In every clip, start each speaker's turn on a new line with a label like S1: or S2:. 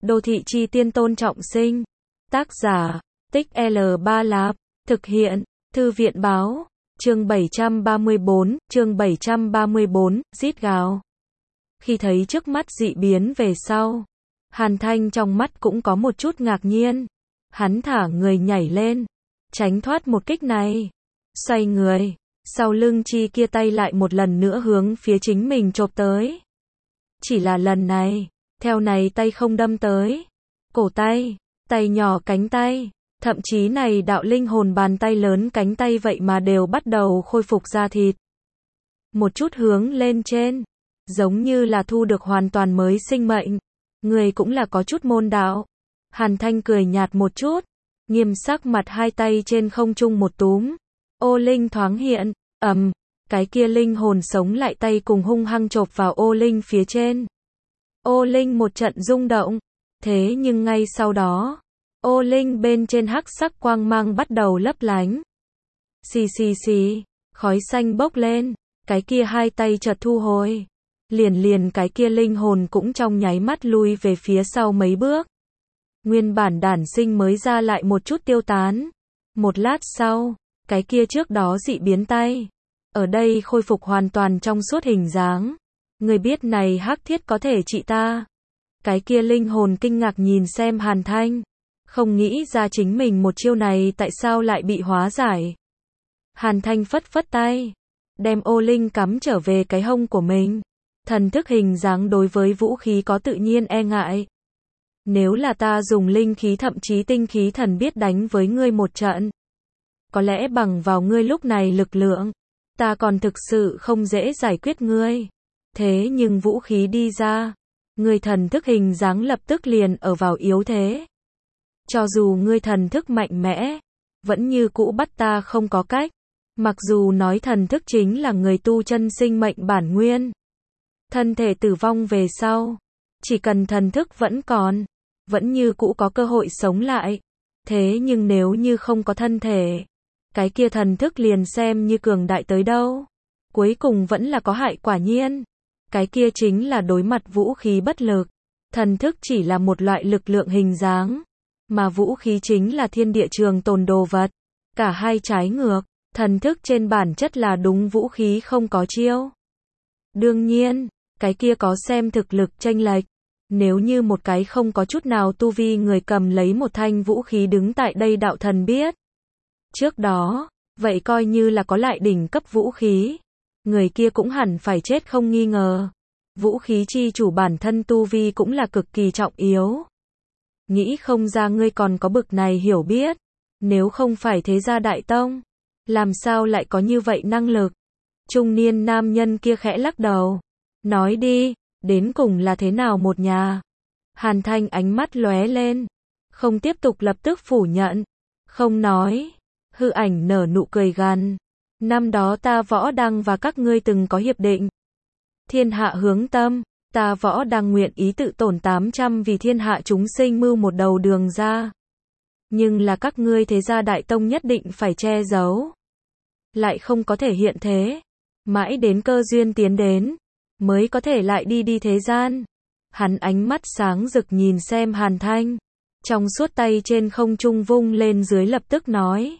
S1: Đô thị chi tiên Tôn Trọng Sinh. Tác giả, Tích L3 Lạp. Thực hiện, Thư viện báo. Chương 734, rít gào. Khi thấy trước mắt dị biến về sau, Hàn Thanh trong mắt cũng có một chút ngạc nhiên. Hắn thả người nhảy lên, tránh thoát một kích này. Xoay người, sau lưng chi kia tay lại một lần nữa hướng phía chính mình chộp tới. Chỉ là lần này, theo này tay không đâm tới. Cổ tay, tay nhỏ cánh tay, thậm chí này đạo linh hồn bàn tay lớn cánh tay vậy mà đều bắt đầu khôi phục da thịt. Một chút hướng lên trên, giống như là thu được hoàn toàn mới sinh mệnh. Người cũng là có chút môn đạo. Hàn Thanh cười nhạt một chút, nghiêm sắc mặt hai tay trên không trung một túm. Ô linh thoáng hiện, cái kia linh hồn sống lại tay cùng hung hăng chộp vào ô linh phía trên. Ô linh một trận rung động, thế nhưng ngay sau đó, ô linh bên trên hắc sắc quang mang bắt đầu lấp lánh. Xì xì xì, khói xanh bốc lên, cái kia hai tay chợt thu hồi. Liền cái kia linh hồn cũng trong nháy mắt lui về phía sau mấy bước. Nguyên bản đản sinh mới ra lại một chút tiêu tán. Một lát sau, cái kia trước đó dị biến tay, ở đây khôi phục hoàn toàn trong suốt hình dáng. Người biết này hắc thiết có thể trị ta. Cái kia linh hồn kinh ngạc nhìn xem Hàn Thanh, không nghĩ ra chính mình một chiêu này tại sao lại bị hóa giải. Hàn Thanh phất phất tay, đem ô linh cắm trở về cái hông của mình. Thần thức hình dáng đối với vũ khí có tự nhiên e ngại. Nếu là ta dùng linh khí thậm chí tinh khí thần biết đánh với ngươi một trận, có lẽ bằng vào ngươi lúc này lực lượng, ta còn thực sự không dễ giải quyết ngươi. Thế nhưng vũ khí đi ra, ngươi thần thức hình dáng lập tức liền ở vào yếu thế. Cho dù ngươi thần thức mạnh mẽ, vẫn như cũ bắt ta không có cách. Mặc dù nói thần thức chính là người tu chân sinh mệnh bản nguyên. Thân thể tử vong về sau, chỉ cần thần thức vẫn còn, vẫn như cũ có cơ hội sống lại. Thế nhưng nếu như không có thân thể, cái kia thần thức liền xem như cường đại tới đâu, cuối cùng vẫn là có hại quả nhiên. Cái kia chính là đối mặt vũ khí bất lực. Thần thức chỉ là một loại lực lượng hình dáng, mà vũ khí chính là thiên địa trường tồn đồ vật. Cả hai trái ngược, thần thức trên bản chất là đúng vũ khí không có chiêu. Đương nhiên, cái kia có xem thực lực chênh lệch. Nếu như một cái không có chút nào tu vi người cầm lấy một thanh vũ khí đứng tại đây đạo thần biết trước đó, vậy coi như là có lại đỉnh cấp vũ khí, người kia cũng hẳn phải chết không nghi ngờ. Vũ khí chi chủ bản thân tu vi cũng là cực kỳ trọng yếu. Nghĩ không ra ngươi còn có bực này hiểu biết. Nếu không phải thế gia đại tông, làm sao lại có như vậy năng lực? Trung niên nam nhân kia khẽ lắc đầu. Nói đi, đến cùng là thế nào một nhà? Hàn Thanh ánh mắt lóe lên, không tiếp tục lập tức phủ nhận, không nói. Hư ảnh nở nụ cười gằn. Năm đó ta Võ Đăng và các ngươi từng có hiệp định. Thiên hạ hướng tâm, ta Võ Đăng nguyện ý tự tổn 800 vì thiên hạ chúng sinh mưu một đầu đường ra. Nhưng là các ngươi thế gia đại tông nhất định phải che giấu. Lại không có thể hiện thế. Mãi đến cơ duyên tiến đến, mới có thể lại đi thế gian. Hắn ánh mắt sáng rực nhìn xem Hàn Thanh, trong suốt tay trên không trung vung lên dưới lập tức nói.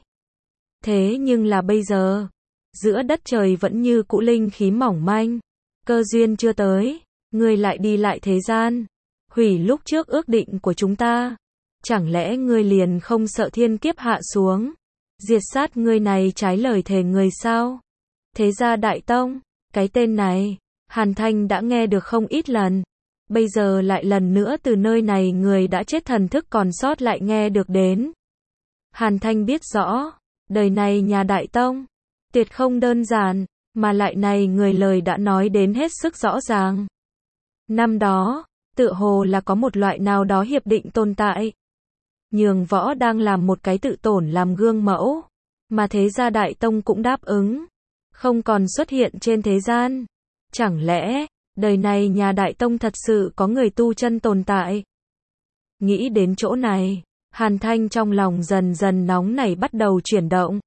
S1: Thế nhưng là bây giờ, giữa đất trời vẫn như cũ linh khí mỏng manh, cơ duyên chưa tới, ngươi lại đi lại thế gian, hủy lúc trước ước định của chúng ta. Chẳng lẽ ngươi liền không sợ thiên kiếp hạ xuống, diệt sát ngươi này trái lời thề người sao? Thế gia đại tông, cái tên này, Hàn Thanh đã nghe được không ít lần. Bây giờ lại lần nữa từ nơi này người đã chết thần thức còn sót lại nghe được đến. Hàn Thanh biết rõ, đời này nhà đại tông, tuyệt không đơn giản, mà lại này người lời đã nói đến hết sức rõ ràng. Năm đó, tựa hồ là có một loại nào đó hiệp định tồn tại. Nhường Võ đang làm một cái tự tổn làm gương mẫu, mà thế gia đại tông cũng đáp ứng, không còn xuất hiện trên thế gian. Chẳng lẽ, đời này nhà đại tông thật sự có người tu chân tồn tại? Nghĩ đến chỗ này, Hàn Thanh trong lòng dần dần nóng nảy bắt đầu chuyển động.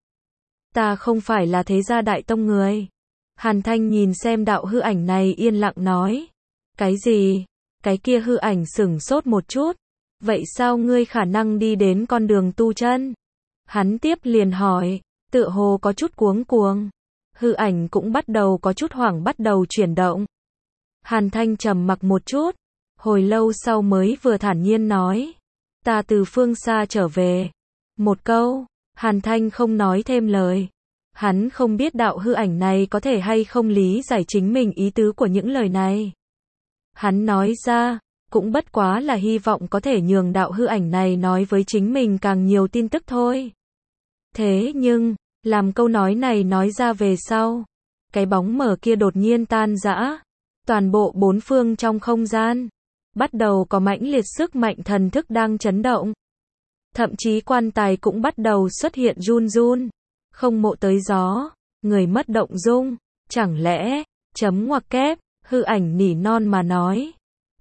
S1: Ta không phải là thế gia đại tông người. Hàn Thanh nhìn xem đạo hư ảnh này yên lặng nói. Cái gì? Cái kia hư ảnh sửng sốt một chút, Vậy sao ngươi khả năng đi đến con đường tu chân? Hắn tiếp liền hỏi, tựa hồ có chút cuống cuồng. Hư ảnh cũng bắt đầu có chút hoảng bắt đầu chuyển động. Hàn Thanh trầm mặc một chút, hồi lâu sau mới vừa thản nhiên nói, ta từ phương xa trở về. Một câu, Hàn Thanh không nói thêm lời. Hắn không biết đạo hư ảnh này có thể hay không lý giải chính mình ý tứ của những lời này. Hắn nói ra, cũng bất quá là hy vọng có thể nhường đạo hư ảnh này nói với chính mình càng nhiều tin tức thôi. Thế nhưng, làm câu nói này nói ra về sau, cái bóng mờ kia đột nhiên tan rã. Toàn bộ bốn phương trong không gian bắt đầu có mãnh liệt sức mạnh thần thức đang chấn động. Thậm chí quan tài cũng bắt đầu xuất hiện run run. Không mộ tới gió, người mất động dung. Chẳng lẽ, chấm ngoặc kép, hư ảnh nỉ non mà nói.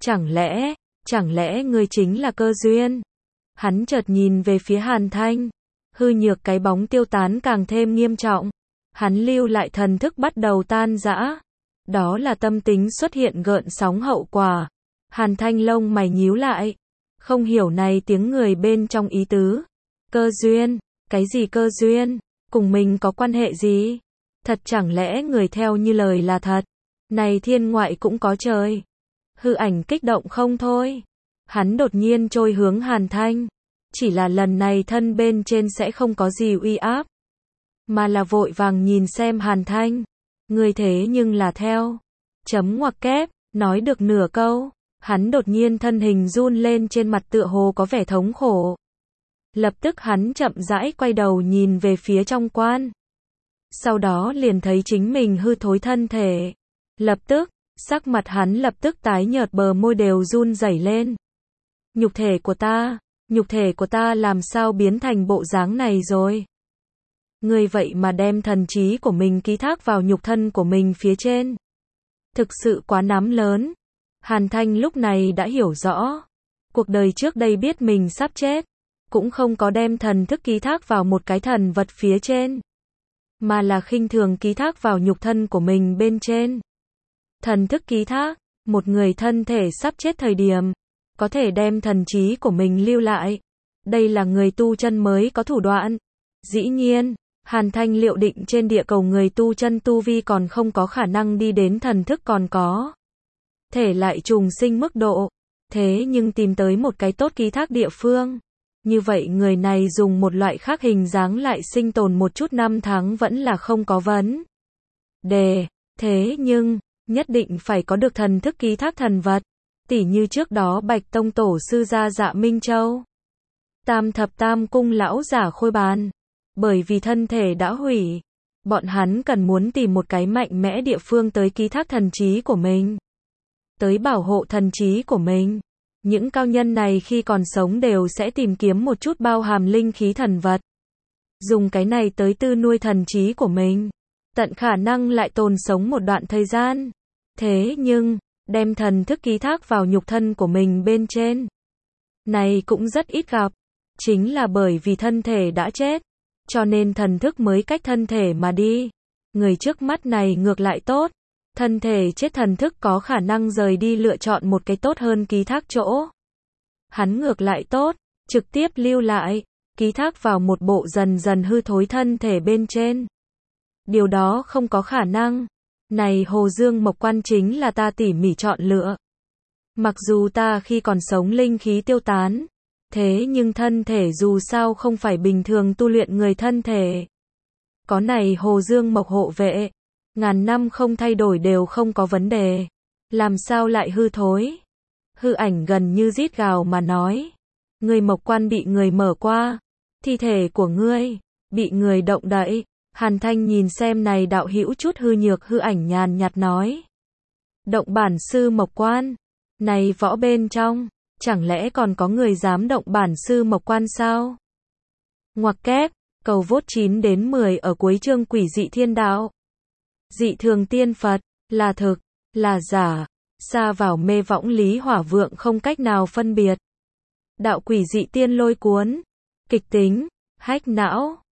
S1: Chẳng lẽ ngươi chính là Cơ Duyên? Hắn chợt nhìn về phía Hàn Thanh. Hư nhược cái bóng tiêu tán càng thêm nghiêm trọng. Hắn lưu lại thần thức bắt đầu tan rã. Đó là tâm tính xuất hiện gợn sóng hậu quả. Hàn Thanh lông mày nhíu lại. Không hiểu này tiếng người bên trong ý tứ. Cơ duyên? Cái gì cơ duyên? Cùng mình có quan hệ gì? Thật chẳng lẽ người theo như lời là thật? Này thiên ngoại cũng có trời. Hư ảnh kích động không thôi. Hắn đột nhiên trôi hướng Hàn Thanh. Chỉ là lần này thân bên trên sẽ không có gì uy áp. Mà là vội vàng nhìn xem Hàn Thanh. Người thế nhưng là theo. Chấm ngoặc kép, nói được nửa câu. Hắn đột nhiên thân hình run lên trên mặt tựa hồ có vẻ thống khổ. Lập tức hắn chậm rãi quay đầu nhìn về phía trong quan. Sau đó liền thấy chính mình hư thối thân thể. Lập tức, sắc mặt hắn lập tức tái nhợt bờ môi đều run rẩy lên. Nhục thể của ta làm sao biến thành bộ dáng này rồi? Ngươi vậy mà đem thần trí của mình ký thác vào nhục thân của mình phía trên. Thực sự quá nắm lớn. Hàn Thanh lúc này đã hiểu rõ. Cuộc đời trước đây biết mình sắp chết. Cũng không có đem thần thức ký thác vào một cái thần vật phía trên. Mà là khinh thường ký thác vào nhục thân của mình bên trên. Thần thức ký thác, một người thân thể sắp chết thời điểm. Có thể đem thần trí của mình lưu lại. Đây là người tu chân mới có thủ đoạn. Dĩ nhiên, Hàn Thanh liệu định trên địa cầu người tu chân tu vi còn không có khả năng đi đến thần thức còn có thể lại trùng sinh mức độ. Thế nhưng tìm tới một cái tốt ký thác địa phương. Như vậy người này dùng một loại khác hình dáng lại sinh tồn một chút năm tháng vẫn là không có vấn đề. Thế nhưng, nhất định phải có được thần thức ký thác thần vật. Tỉ như trước đó Bạch Tông Tổ sư ra Dạ Minh Châu. Tam thập tam cung lão giả Khôi Bàn. Bởi vì thân thể đã hủy. Bọn hắn cần muốn tìm một cái mạnh mẽ địa phương tới ký thác thần trí của mình. Tới bảo hộ thần trí của mình. Những cao nhân này khi còn sống đều sẽ tìm kiếm một chút bao hàm linh khí thần vật. Dùng cái này tới tư nuôi thần trí của mình. Tận khả năng lại tồn sống một đoạn thời gian. Thế nhưng, đem thần thức ký thác vào nhục thân của mình bên trên. Này cũng rất ít gặp. Chính là bởi vì thân thể đã chết. Cho nên thần thức mới cách thân thể mà đi. Người trước mắt này ngược lại tốt. Thân thể chết thần thức có khả năng rời đi lựa chọn một cái tốt hơn ký thác chỗ. Hắn ngược lại tốt, trực tiếp lưu lại, ký thác vào một bộ dần dần hư thối thân thể bên trên. Điều đó không có khả năng. Này Hồ Dương Mộc Quan chính là ta tỉ mỉ chọn lựa. Mặc dù ta khi còn sống linh khí tiêu tán. Thế nhưng thân thể dù sao không phải bình thường tu luyện người thân thể. Có này Hồ Dương Mộc hộ vệ. Ngàn năm không thay đổi đều không có vấn đề. Làm sao lại hư thối? Hư ảnh gần như rít gào mà nói. Người Mộc Quan bị người mở qua. Thi thể của ngươi bị người động đậy. Hàn Thanh nhìn xem này đạo hữu chút hư nhược hư ảnh nhàn nhạt nói. Động bản sư Mộc Quan. Này võ bên trong. Chẳng lẽ còn có người dám động bản sư Mộc Quan sao? Ngoặc kép, cầu vốt 9 đến 10 ở cuối chương Quỷ Dị Thiên Đạo. Dị thường tiên Phật, là thực, là giả, xa vào mê võng lý hỏa vượng không cách nào phân biệt. Đạo Quỷ Dị Tiên Lôi Cuốn, kịch tính, hách não.